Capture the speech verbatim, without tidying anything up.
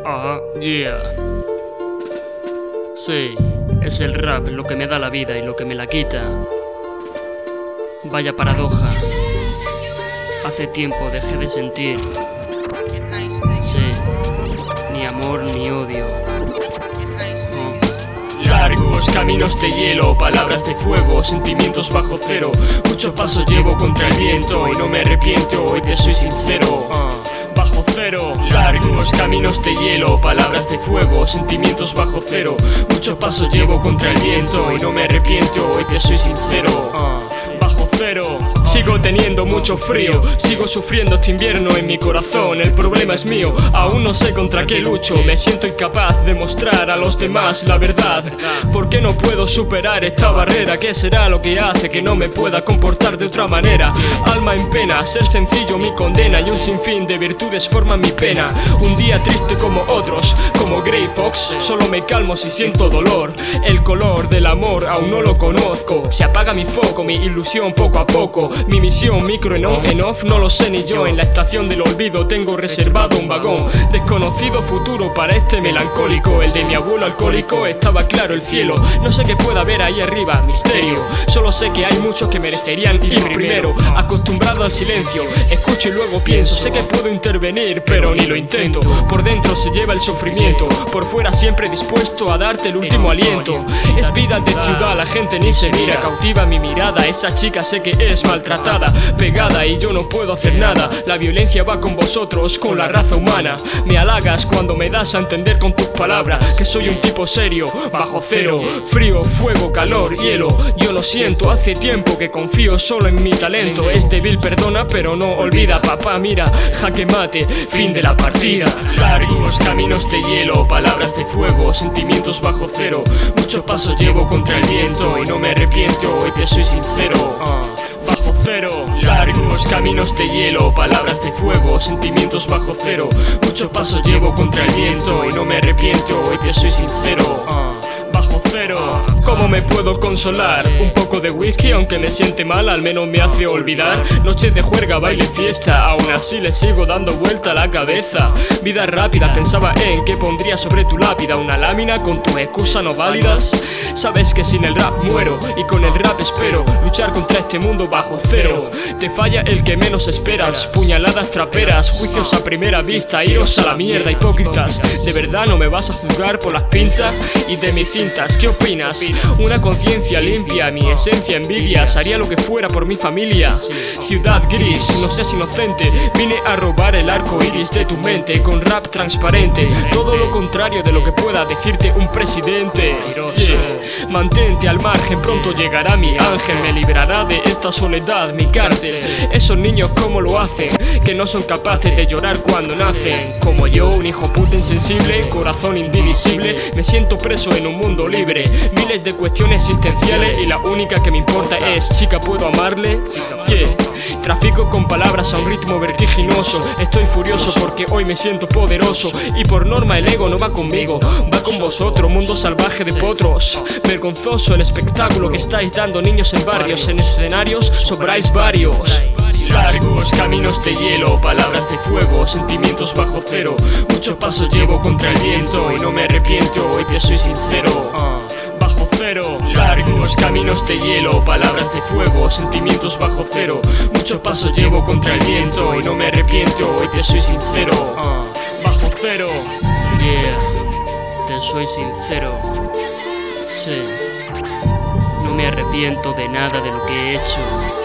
Ajá, yeah. Sí, es el rap lo que me da la vida y lo que me la quita. Vaya paradoja. Hace tiempo dejé de sentir. Sí, ni amor ni odio. Largos caminos de hielo, palabras de fuego, sentimientos bajo cero. Muchos pasos llevo contra el viento y no me arrepiento, hoy te soy sincero. uh, Bajo cero, largos caminos de hielo, palabras de fuego, sentimientos bajo cero. Muchos pasos llevo contra el viento y no me arrepiento, hoy te soy sincero. uh, Bajo cero. Sigo teniendo mucho frío, sigo sufriendo este invierno en mi corazón. El problema es mío, aún no sé contra qué lucho. Me siento incapaz de mostrar a los demás la verdad. ¿Por qué no puedo superar esta barrera? ¿Qué será lo que hace que no me pueda comportar de otra manera? Alma en pena, ser sencillo mi condena, y un sinfín de virtudes forman mi pena. Un día triste como otros, como Grey Fox, solo me calmo si siento dolor. El color del amor aún no lo conozco. Se apaga mi foco, mi ilusión poco a poco. Mi misión micro en off, en off no lo sé ni yo. En la estación del olvido tengo reservado un vagón. Desconocido futuro para este melancólico. El de mi abuelo alcohólico, estaba claro el cielo. No sé qué pueda haber ahí arriba, misterio. Solo sé que hay muchos que merecerían ir primero. Acostumbrado al silencio, escucho y luego pienso. Sé que puedo intervenir, pero ni lo intento. Por dentro se lleva el sufrimiento, por fuera siempre dispuesto a darte el último aliento. Es vida de ciudad, la gente ni se mira. Cautiva mi mirada, esa chica sé que es maltratada, pegada y yo no puedo hacer nada. La violencia va con vosotros, con la raza humana. Me halagas cuando me das a entender con tus palabras que soy un tipo serio, bajo cero. Frío, fuego, calor, hielo. Yo lo siento, hace tiempo que confío solo en mi talento. Es débil, perdona, pero no olvida. Papá, mira, jaque mate, fin de la partida. Largos caminos de hielo, palabras de fuego, sentimientos bajo cero. Muchos pasos llevo contra el viento y no me arrepiento, hoy te soy sincero. uh. Bajo cero, largos caminos de hielo, palabras de fuego, sentimientos bajo cero. Muchos pasos llevo contra el viento y no me arrepiento, hoy te soy sincero. uh. Bajo cero. ¿Cómo me puedo consolar? Un poco de whisky, aunque me siente mal, al menos me hace olvidar. Noches de juerga, baile, fiesta, aún así le sigo dando vuelta a la cabeza. Vida rápida, pensaba en que pondría sobre tu lápida una lámina con tus excusas no válidas. Sabes que sin el rap muero y con el rap espero luchar contra este mundo bajo cero. Te falla el que menos esperas, puñaladas traperas, juicios a primera vista, iros a la mierda, hipócritas. ¿De verdad no me vas a juzgar por las pintas y de mis cintas? ¿Qué opinas? Una conciencia limpia, mi esencia envidias, haría lo que fuera por mi familia. Ciudad gris, no seas inocente, vine a robar el arco iris de tu mente con rap transparente, todo lo contrario de lo que pueda decirte un presidente. Yeah. Mantente al margen, pronto llegará mi ángel, me librará de esta soledad, mi cárcel. Esos niños cómo lo hacen, que no son capaces de llorar cuando nacen. Como yo, un hijo puta insensible, corazón indivisible, me siento preso en un mundo libre. Miles de cuestiones existenciales y la única que me importa es, chica, ¿puedo amarle? Yeah. Trafico con palabras a un ritmo vertiginoso. Estoy furioso porque hoy me siento poderoso y por norma el ego no va conmigo, va con vosotros, mundo salvaje de potros. Vergonzoso el espectáculo que estáis dando, niños en barrios, en escenarios sobráis varios. Largos caminos de hielo, palabras de fuego, sentimientos bajo cero. Muchos pasos llevo contra el viento y no me arrepiento, hoy te soy sincero. uh. Bajo cero, largos caminos de hielo, palabras de fuego, sentimientos bajo cero. Muchos pasos llevo contra el viento y no me arrepiento, hoy te soy sincero. uh. Bajo cero, yeah, te soy sincero. Sí, no me arrepiento de nada de lo que he hecho.